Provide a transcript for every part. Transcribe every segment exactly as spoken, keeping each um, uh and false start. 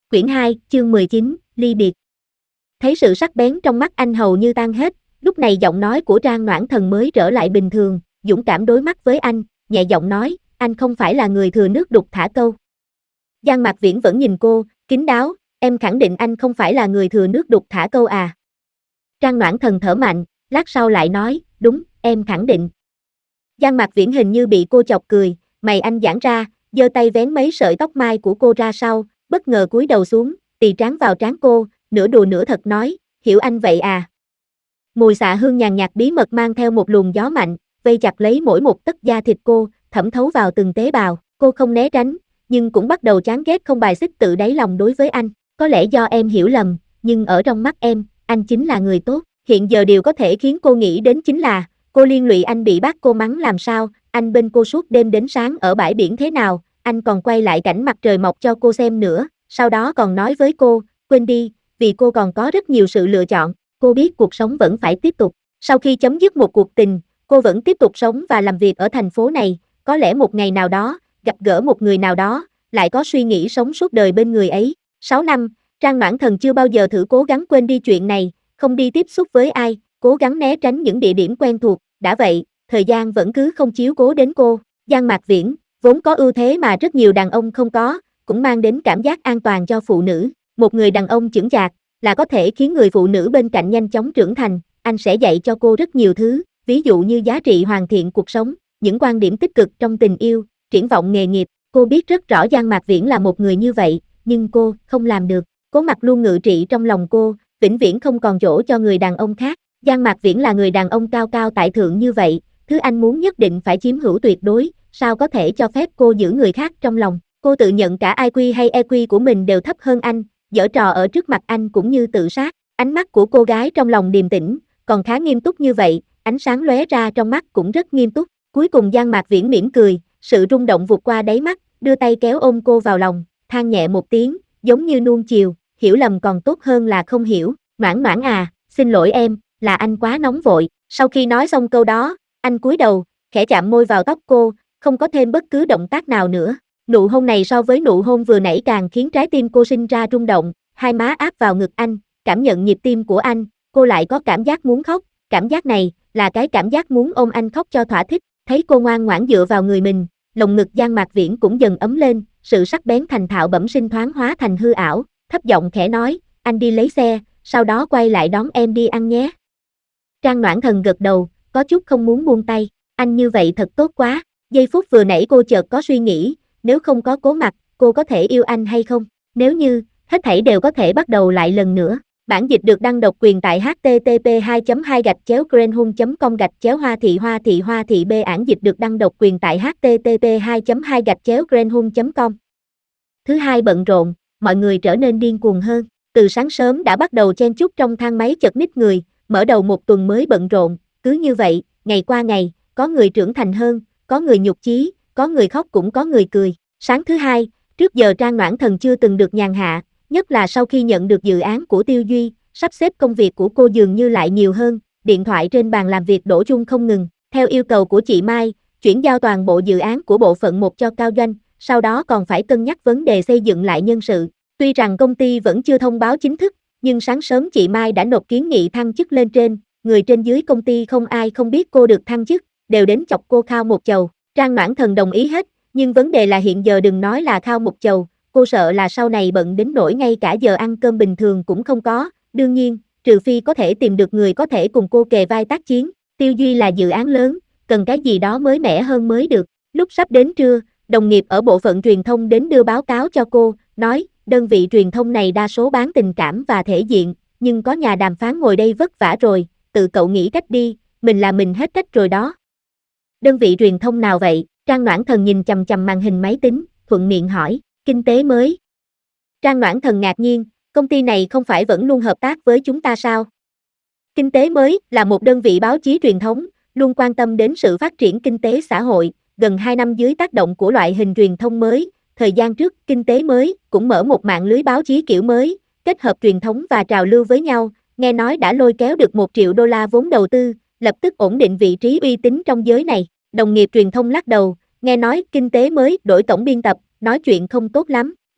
Quyển hai, chương mười chín, ly biệt. Thấy sự sắc bén trong mắt anh hầu như tan hết, lúc này giọng nói của Trang Noãn Thần mới trở lại bình thường, dũng cảm đối mắt với anh, nhẹ giọng nói, anh không phải là người thừa nước đục thả câu. Giang Mạc Viễn vẫn nhìn cô, kín đáo, em khẳng định anh không phải là người thừa nước đục thả câu à. Trang Noãn Thần thở mạnh, lát sau lại nói, đúng, em khẳng định. Giang Mạc Viễn hình như bị cô chọc cười, mày anh giãn ra, giơ tay vén mấy sợi tóc mai của cô ra sau, bất ngờ cúi đầu xuống, tì trán vào trán cô, nửa đùa nửa thật nói, hiểu anh vậy à. Mùi xạ hương nhàn nhạt bí mật mang theo một luồng gió mạnh, vây chặt lấy mỗi một tấc da thịt cô, thẩm thấu vào từng tế bào, cô không né tránh, nhưng cũng bắt đầu chán ghét không bài xích tự đáy lòng đối với anh, có lẽ do em hiểu lầm, nhưng ở trong mắt em, anh chính là người tốt, hiện giờ điều có thể khiến cô nghĩ đến chính là, cô liên lụy anh bị bác cô mắng làm sao, anh bên cô suốt đêm đến sáng ở bãi biển thế nào, anh còn quay lại cảnh mặt trời mọc cho cô xem nữa, sau đó còn nói với cô, quên đi, vì cô còn có rất nhiều sự lựa chọn, cô biết cuộc sống vẫn phải tiếp tục. Sau khi chấm dứt một cuộc tình, cô vẫn tiếp tục sống và làm việc ở thành phố này, có lẽ một ngày nào đó, gặp gỡ một người nào đó, lại có suy nghĩ sống suốt đời bên người ấy. sáu năm, Trang Noãn Thần chưa bao giờ thử cố gắng quên đi chuyện này, không đi tiếp xúc với ai, cố gắng né tránh những địa điểm quen thuộc, đã vậy, thời gian vẫn cứ không chiếu cố đến cô. Giang Mạc Viễn, vốn có ưu thế mà rất nhiều đàn ông không có, cũng mang đến cảm giác an toàn cho phụ nữ. Một người đàn ông chững chạc, là có thể khiến người phụ nữ bên cạnh nhanh chóng trưởng thành, anh sẽ dạy cho cô rất nhiều thứ, ví dụ như giá trị hoàn thiện cuộc sống, những quan điểm tích cực trong tình yêu, triển vọng nghề nghiệp. Cô biết rất rõ Giang Mạc Viễn là một người như vậy, nhưng cô không làm được. Cố Mặc luôn ngự trị trong lòng cô, vĩnh viễn không còn chỗ cho người đàn ông khác. Giang Mạc Viễn là người đàn ông cao cao tại thượng như vậy, thứ anh muốn nhất định phải chiếm hữu tuyệt đối, sao có thể cho phép cô giữ người khác trong lòng. Cô tự nhận cả i kiu hay e quy của mình đều thấp hơn anh, giở trò ở trước mặt anh cũng như tự sát. Ánh mắt của cô gái trong lòng điềm tĩnh, còn khá nghiêm túc như vậy, ánh sáng lóe ra trong mắt cũng rất nghiêm túc. Cuối cùng Giang Mạc Viễn mỉm cười, sự rung động vụt qua đáy mắt, đưa tay kéo ôm cô vào lòng, than nhẹ một tiếng, giống như nuông chiều, hiểu lầm còn tốt hơn là không hiểu. Noãn Noãn à, xin lỗi em, là anh quá nóng vội. Sau khi nói xong câu đó, anh cúi đầu, khẽ chạm môi vào tóc cô, không có thêm bất cứ động tác nào nữa. Nụ hôn này so với nụ hôn vừa nãy càng khiến trái tim cô sinh ra rung động, hai má áp vào ngực anh, cảm nhận nhịp tim của anh, cô lại có cảm giác muốn khóc, cảm giác này là cái cảm giác muốn ôm anh khóc cho thỏa thích. Thấy cô ngoan ngoãn dựa vào người mình, lồng ngực Giang Mạc Viễn cũng dần ấm lên, sự sắc bén thành thạo bẩm sinh thoáng hóa thành hư ảo, thấp giọng khẽ nói, anh đi lấy xe, sau đó quay lại đón em đi ăn nhé. Trang Noãn Thần gật đầu, có chút không muốn buông tay, anh như vậy thật tốt quá. Giây phút vừa nãy cô chợt có suy nghĩ, nếu không có Cố Mặc, cô có thể yêu anh hay không? Nếu như, hết thảy đều có thể bắt đầu lại lần nữa. Bản dịch được đăng độc quyền tại h t t p hai chấm hai gạch chéo greenhun chấm com gạch chéo hoa thị hoa thị hoa thị b. Bản dịch được đăng độc quyền tại h t t p hai chấm hai gạch chéo greenhun chấm com. Thứ hai bận rộn, mọi người trở nên điên cuồng hơn. Từ sáng sớm đã bắt đầu chen chúc trong thang máy chật ních người, mở đầu một tuần mới bận rộn, cứ như vậy, ngày qua ngày, có người trưởng thành hơn, có người nhục chí, có người khóc cũng có người cười. Sáng thứ hai, trước giờ Trang Noãn Thần chưa từng được nhàn hạ, nhất là sau khi nhận được dự án của Tiêu Duy, sắp xếp công việc của cô dường như lại nhiều hơn, điện thoại trên bàn làm việc đổ chuông không ngừng. Theo yêu cầu của chị Mai, chuyển giao toàn bộ dự án của bộ phận một cho Cao Doanh, sau đó còn phải cân nhắc vấn đề xây dựng lại nhân sự. Tuy rằng công ty vẫn chưa thông báo chính thức, nhưng sáng sớm chị Mai đã nộp kiến nghị thăng chức lên trên, người trên dưới công ty không ai không biết cô được thăng chức, đều đến chọc cô khao một chầu. Trang Noãn Thần đồng ý hết, nhưng vấn đề là hiện giờ đừng nói là khao một chầu, cô sợ là sau này bận đến nỗi ngay cả giờ ăn cơm bình thường cũng không có, đương nhiên, trừ phi có thể tìm được người có thể cùng cô kề vai tác chiến. Tiêu Duy là dự án lớn, cần cái gì đó mới mẻ hơn mới được. Lúc sắp đến trưa, đồng nghiệp ở bộ phận truyền thông đến đưa báo cáo cho cô, nói, đơn vị truyền thông này đa số bán tình cảm và thể diện, nhưng có nhà đàm phán ngồi đây vất vả rồi, tự cậu nghĩ cách đi, mình là mình hết cách rồi đó. Đơn vị truyền thông nào vậy? Trang Noãn Thần nhìn chằm chằm màn hình máy tính, thuận miệng hỏi, Kinh tế mới. Trang Noãn Thần ngạc nhiên, công ty này không phải vẫn luôn hợp tác với chúng ta sao? Kinh tế mới là một đơn vị báo chí truyền thống, luôn quan tâm đến sự phát triển kinh tế xã hội, gần hai năm dưới tác động của loại hình truyền thông mới. Thời gian trước, Kinh tế mới cũng mở một mạng lưới báo chí kiểu mới, kết hợp truyền thống và trào lưu với nhau, nghe nói đã lôi kéo được một triệu đô la vốn đầu tư, lập tức ổn định vị trí uy tín trong giới này. Đồng nghiệp truyền thông lắc đầu, nghe nói Kinh tế mới đổi tổng biên tập, nói chuyện không tốt lắm,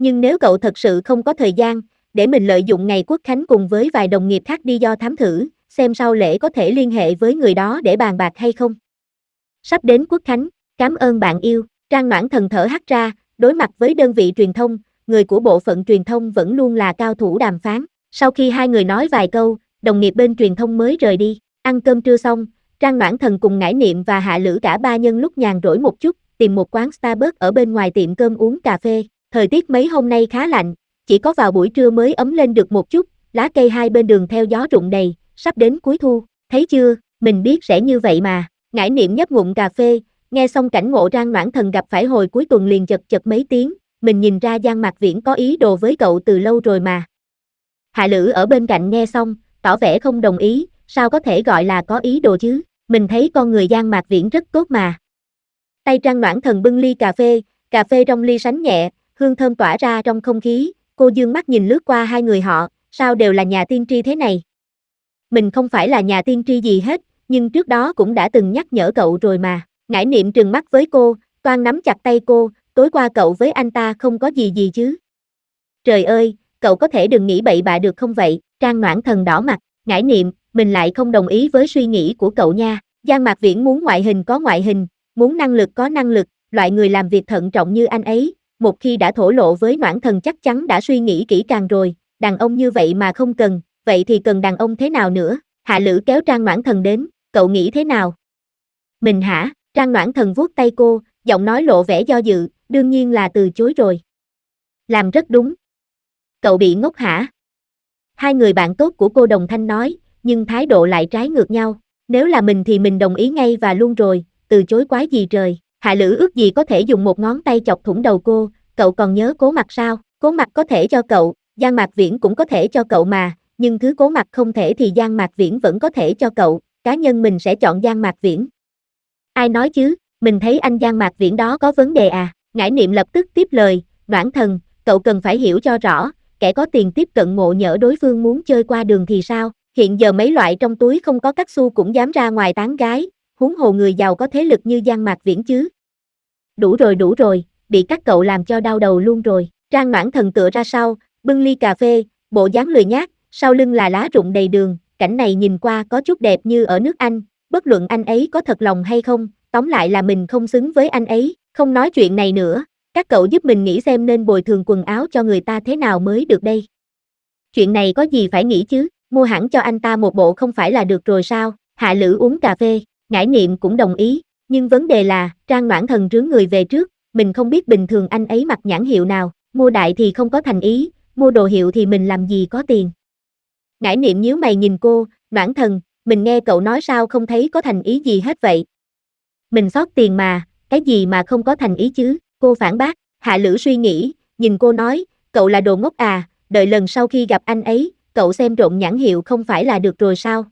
Nhưng nếu cậu thật sự không có thời gian, để mình lợi dụng ngày Quốc Khánh cùng với vài đồng nghiệp khác đi do thám thử, xem sau lễ có thể liên hệ với người đó để bàn bạc hay không. Sắp đến Quốc Khánh, cảm ơn bạn yêu, Trang Noãn Thần thở hắt ra, đối mặt với đơn vị truyền thông, người của bộ phận truyền thông vẫn luôn là cao thủ đàm phán. Sau khi hai người nói vài câu, đồng nghiệp bên truyền thông mới rời đi. Ăn cơm trưa xong, Trang Noãn Thần cùng Ngải Niệm và Hạ Lữ cả ba nhân lúc nhàn rỗi một chút, tìm một quán Starbucks ở bên ngoài tiệm cơm uống cà phê. Thời tiết mấy hôm nay khá lạnh, chỉ có vào buổi trưa mới ấm lên được một chút, lá cây hai bên đường theo gió rụng đầy, sắp đến cuối thu, thấy chưa, mình biết sẽ như vậy mà. Ngải Niệm nhấp ngụm cà phê, nghe xong cảnh ngộ Trang Noãn Thần gặp phải hồi cuối tuần liền chật chật mấy tiếng, mình nhìn ra Giang Mạc Viễn có ý đồ với cậu từ lâu rồi mà. Hạ Lữ ở bên cạnh nghe xong, tỏ vẻ không đồng ý, sao có thể gọi là có ý đồ chứ, mình thấy con người Giang Mạc Viễn rất tốt mà. Tay Trang Noãn Thần bưng ly cà phê, cà phê trong ly sánh nhẹ, hương thơm tỏa ra trong không khí, cô dương mắt nhìn lướt qua hai người họ, sao đều là nhà tiên tri thế này. Mình không phải là nhà tiên tri gì hết, nhưng trước đó cũng đã từng nhắc nhở cậu rồi mà. Ngải Niệm trừng mắt với cô, toan nắm chặt tay cô, tối qua cậu với anh ta không có gì gì chứ. Trời ơi, cậu có thể đừng nghĩ bậy bạ được không vậy, Trang Noãn Thần đỏ mặt, Ngải Niệm, mình lại không đồng ý với suy nghĩ của cậu nha. Giang Mạc Viễn muốn ngoại hình có ngoại hình, muốn năng lực có năng lực, loại người làm việc thận trọng như anh ấy, một khi đã thổ lộ với Noãn Thần chắc chắn đã suy nghĩ kỹ càng rồi, đàn ông như vậy mà không cần, vậy thì cần đàn ông thế nào nữa? Hạ Lữ kéo Trang Noãn Thần đến, cậu nghĩ thế nào? Mình hả? Trang Noãn Thần vuốt tay cô, giọng nói lộ vẻ do dự, đương nhiên là từ chối rồi. Làm rất đúng. Cậu bị ngốc hả? Hai người bạn tốt của cô đồng thanh nói, nhưng thái độ lại trái ngược nhau. Nếu là mình thì mình đồng ý ngay và luôn rồi, từ chối quái gì trời. Hạ Lữ ước gì có thể dùng một ngón tay chọc thủng đầu cô, cậu còn nhớ Cố Mặc sao? Cố Mặc có thể cho cậu, Giang Mạc Viễn cũng có thể cho cậu mà, nhưng thứ Cố Mặc không thể thì Giang Mạc Viễn vẫn có thể cho cậu, cá nhân mình sẽ chọn Giang Mạc Viễn. Ai nói chứ, mình thấy anh Giang Mạc Viễn đó có vấn đề à? Ngải Niệm lập tức tiếp lời, Noãn Thần, cậu cần phải hiểu cho rõ, kẻ có tiền tiếp cận ngộ nhỡ đối phương muốn chơi qua đường thì sao? Hiện giờ mấy loại trong túi không có các xu cũng dám ra ngoài tán gái, huống hồ người giàu có thế lực như Giang Mạc Viễn chứ. Đủ rồi đủ rồi, bị các cậu làm cho đau đầu luôn rồi. Trang Noãn Thần tựa ra sau, bưng ly cà phê, bộ dáng lười nhác, sau lưng là lá rụng đầy đường, cảnh này nhìn qua có chút đẹp như ở nước Anh, bất luận anh ấy có thật lòng hay không, tóm lại là mình không xứng với anh ấy, không nói chuyện này nữa, các cậu giúp mình nghĩ xem nên bồi thường quần áo cho người ta thế nào mới được đây. Chuyện này có gì phải nghĩ chứ, mua hẳn cho anh ta một bộ không phải là được rồi sao? Hạ Lữ uống cà phê, Ngải Niệm cũng đồng ý, nhưng vấn đề là, Trang Noãn Thần rướn người về trước, mình không biết bình thường anh ấy mặc nhãn hiệu nào, mua đại thì không có thành ý, mua đồ hiệu thì mình làm gì có tiền. Ngải Niệm nhíu mày nhìn cô, Noãn Thần, mình nghe cậu nói sao không thấy có thành ý gì hết vậy. Mình xót tiền mà, cái gì mà không có thành ý chứ, cô phản bác. Hạ Lữ suy nghĩ, nhìn cô nói, cậu là đồ ngốc à, đợi lần sau khi gặp anh ấy, cậu xem trộn nhãn hiệu không phải là được rồi sao?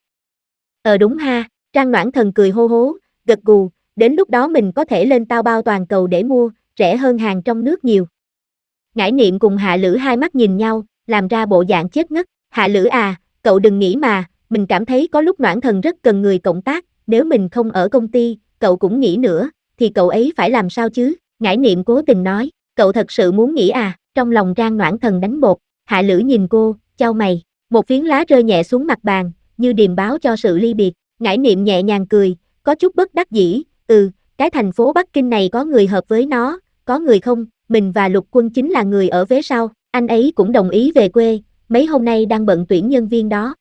Ờ đúng ha, Trang Noãn Thần cười hô hố, gật gù, đến lúc đó mình có thể lên tao bao toàn cầu để mua, rẻ hơn hàng trong nước nhiều. Ngải Niệm cùng Hạ Lữ hai mắt nhìn nhau, làm ra bộ dạng chết ngất. Hạ Lữ à, cậu đừng nghĩ mà, mình cảm thấy có lúc Noãn Thần rất cần người cộng tác, nếu mình không ở công ty, cậu cũng nghĩ nữa, thì cậu ấy phải làm sao chứ? Ngải Niệm cố tình nói, cậu thật sự muốn nghĩ à? Trong lòng Trang Noãn Thần đánh bột. Hạ Lữ nhìn cô, chau mày, một phiến lá rơi nhẹ xuống mặt bàn, như điềm báo cho sự ly biệt. Ngải Niệm nhẹ nhàng cười, có chút bất đắc dĩ, ừ, cái thành phố Bắc Kinh này có người hợp với nó, có người không, mình và Lục Quân chính là người ở vế sau, anh ấy cũng đồng ý về quê, mấy hôm nay đang bận tuyển nhân viên đó.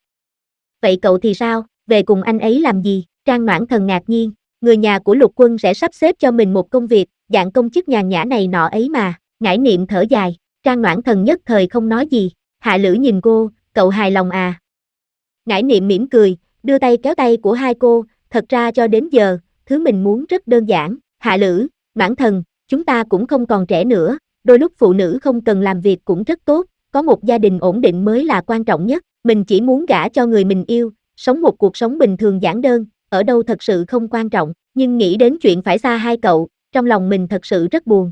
Vậy cậu thì sao, về cùng anh ấy làm gì? Trang Noãn Thần ngạc nhiên, người nhà của Lục Quân sẽ sắp xếp cho mình một công việc, dạng công chức nhàn nhã này nọ ấy mà. Ngải Niệm thở dài, Trang Noãn Thần nhất thời không nói gì. Hạ Lữ nhìn cô, cậu hài lòng à? Ngải Niệm mỉm cười, đưa tay kéo tay của hai cô, thật ra cho đến giờ, thứ mình muốn rất đơn giản. Hạ Lữ, Noãn Thần, chúng ta cũng không còn trẻ nữa, đôi lúc phụ nữ không cần làm việc cũng rất tốt, có một gia đình ổn định mới là quan trọng nhất, mình chỉ muốn gả cho người mình yêu, sống một cuộc sống bình thường giản đơn, ở đâu thật sự không quan trọng, nhưng nghĩ đến chuyện phải xa hai cậu, trong lòng mình thật sự rất buồn.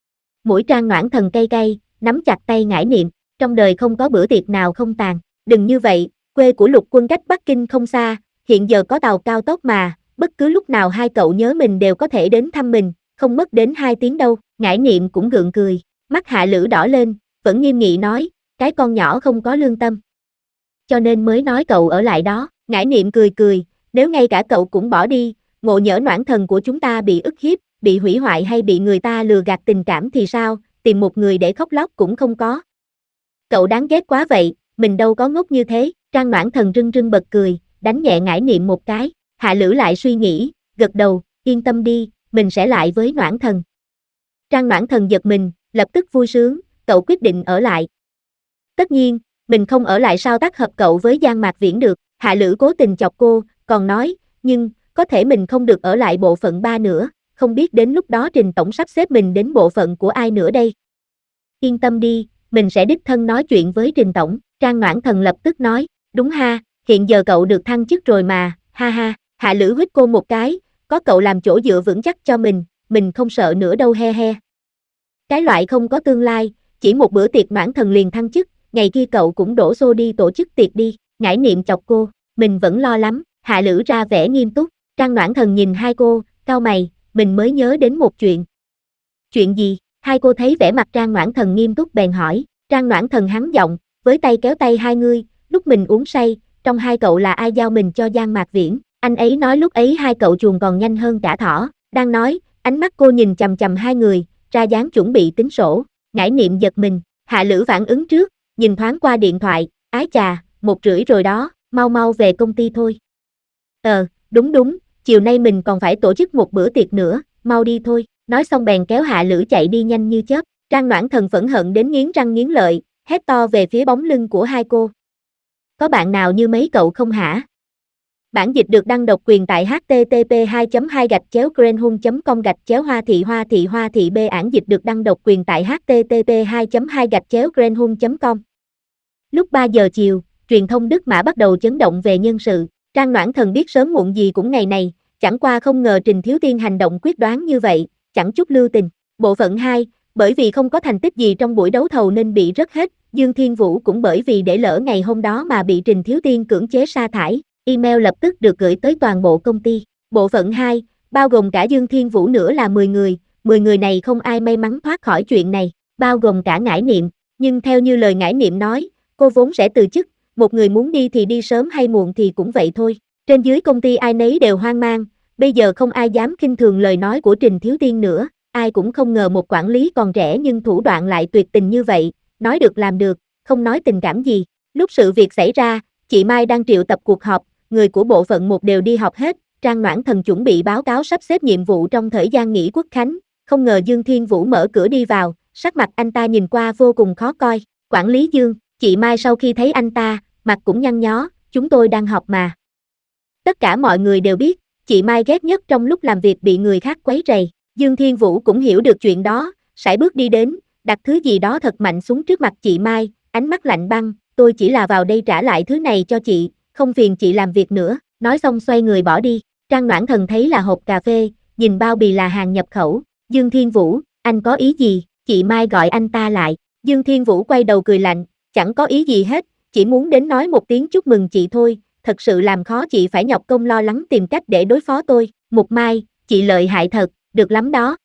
Mũi Trang Noãn Thần cay cay, nắm chặt tay Ngải Niệm, trong đời không có bữa tiệc nào không tàn, đừng như vậy, quê của Lục Quân cách Bắc Kinh không xa, hiện giờ có tàu cao tốc mà, bất cứ lúc nào hai cậu nhớ mình đều có thể đến thăm mình, không mất đến hai tiếng đâu. Ngải Niệm cũng gượng cười, mắt Hạ Lữ đỏ lên, vẫn nghiêm nghị nói, cái con nhỏ không có lương tâm. Cho nên mới nói cậu ở lại đó, Ngải Niệm cười cười, nếu ngay cả cậu cũng bỏ đi, ngộ nhỡ noãn thần của chúng ta bị ức hiếp, bị hủy hoại hay bị người ta lừa gạt tình cảm thì sao, tìm một người để khóc lóc cũng không có. Cậu đáng ghét quá vậy, mình đâu có ngốc như thế, Trang Noãn Thần rưng rưng bật cười, đánh nhẹ Ngải Niệm một cái, Hạ Lữ lại suy nghĩ, gật đầu, yên tâm đi, mình sẽ lại với Noãn Thần. Trang Noãn Thần giật mình, lập tức vui sướng, cậu quyết định ở lại. Tất nhiên, mình không ở lại sao tác hợp cậu với Giang Mạc Viễn được, Hạ Lữ cố tình chọc cô, còn nói, nhưng, có thể mình không được ở lại bộ phận ba nữa, không biết đến lúc đó Trình Tổng sắp xếp mình đến bộ phận của ai nữa đây. Yên tâm đi, mình sẽ đích thân nói chuyện với Trình Tổng, Trang Noãn Thần lập tức nói, đúng ha, hiện giờ cậu được thăng chức rồi mà, ha ha, Hạ Lữ huýt cô một cái, có cậu làm chỗ dựa vững chắc cho mình, mình không sợ nữa đâu he he. Cái loại không có tương lai, chỉ một bữa tiệc Noãn Thần liền thăng chức, ngày kia cậu cũng đổ xô đi tổ chức tiệc đi, Ngải Niệm chọc cô, mình vẫn lo lắm, Hạ Lữ ra vẻ nghiêm túc, Trang Noãn Thần nhìn hai cô, cau mày, mình mới nhớ đến một chuyện. Chuyện gì? Hai cô thấy vẻ mặt Trang Noãn Thần nghiêm túc bèn hỏi, Trang Noãn Thần hắn giọng, với tay kéo tay hai người, lúc mình uống say, trong hai cậu là ai giao mình cho Giang Mạc Viễn, anh ấy nói lúc ấy hai cậu chuồn còn nhanh hơn cả thỏ, đang nói, ánh mắt cô nhìn chằm chằm hai người, ra dáng chuẩn bị tính sổ, Ngải Niệm giật mình, Hạ Lữ phản ứng trước, nhìn thoáng qua điện thoại, ái chà, một rưỡi rồi đó, mau mau về công ty thôi. Ờ, đúng đúng, chiều nay mình còn phải tổ chức một bữa tiệc nữa, mau đi thôi, nói xong bèn kéo Hạ Lữ chạy đi nhanh như chớp, Trang Noãn Thần phẫn hận đến nghiến răng nghiến lợi, hét to về phía bóng lưng của hai cô. Có bạn nào như mấy cậu không hả? Bản dịch được đăng độc quyền tại h t t p hai chấm hai gạch chéo greenhung chấm com gạch chéo hoa thị hoa thị hoa thị b bản dịch được đăng độc quyền tại h t t p hai chấm hai gạch chéo greenhung chấm com. Lúc ba giờ chiều, truyền thông Đức Mã bắt đầu chấn động về nhân sự, Trang Noãn Thần biết sớm muộn gì cũng ngày này, chẳng qua không ngờ Trình Thiếu Tiên hành động quyết đoán như vậy, chẳng chút lưu tình. Bộ phận hai, bởi vì không có thành tích gì trong buổi đấu thầu nên bị rớt hết, Dương Thiên Vũ cũng bởi vì để lỡ ngày hôm đó mà bị Trình Thiếu Tiên cưỡng chế sa thải, email lập tức được gửi tới toàn bộ công ty. Bộ phận hai, bao gồm cả Dương Thiên Vũ nữa là mười người, mười người này không ai may mắn thoát khỏi chuyện này, bao gồm cả Ngải Niệm, nhưng theo như lời Ngải Niệm nói, cô vốn sẽ từ chức, một người muốn đi thì đi sớm hay muộn thì cũng vậy thôi. Trên dưới công ty ai nấy đều hoang mang, bây giờ không ai dám khinh thường lời nói của Trình Thiếu Tiên nữa, ai cũng không ngờ một quản lý còn trẻ nhưng thủ đoạn lại tuyệt tình như vậy, nói được làm được, không nói tình cảm gì. Lúc sự việc xảy ra, chị Mai đang triệu tập cuộc họp, người của bộ phận một đều đi họp hết, Trang Noãn Thần chuẩn bị báo cáo sắp xếp nhiệm vụ trong thời gian nghỉ Quốc khánh, không ngờ Dương Thiên Vũ mở cửa đi vào, sắc mặt anh ta nhìn qua vô cùng khó coi, quản lý Dương, chị Mai sau khi thấy anh ta, mặt cũng nhăn nhó, chúng tôi đang họp mà. Tất cả mọi người đều biết, chị Mai ghét nhất trong lúc làm việc bị người khác quấy rầy, Dương Thiên Vũ cũng hiểu được chuyện đó, sải bước đi đến, đặt thứ gì đó thật mạnh xuống trước mặt chị Mai, ánh mắt lạnh băng, tôi chỉ là vào đây trả lại thứ này cho chị, không phiền chị làm việc nữa, nói xong xoay người bỏ đi, Trang Noãn Thần thấy là hộp cà phê, nhìn bao bì là hàng nhập khẩu, Dương Thiên Vũ, anh có ý gì, chị Mai gọi anh ta lại, Dương Thiên Vũ quay đầu cười lạnh, chẳng có ý gì hết, chỉ muốn đến nói một tiếng chúc mừng chị thôi, thật sự làm khó chị phải nhọc công lo lắng tìm cách để đối phó tôi, Mục Mai, chị lợi hại thật, được lắm đó,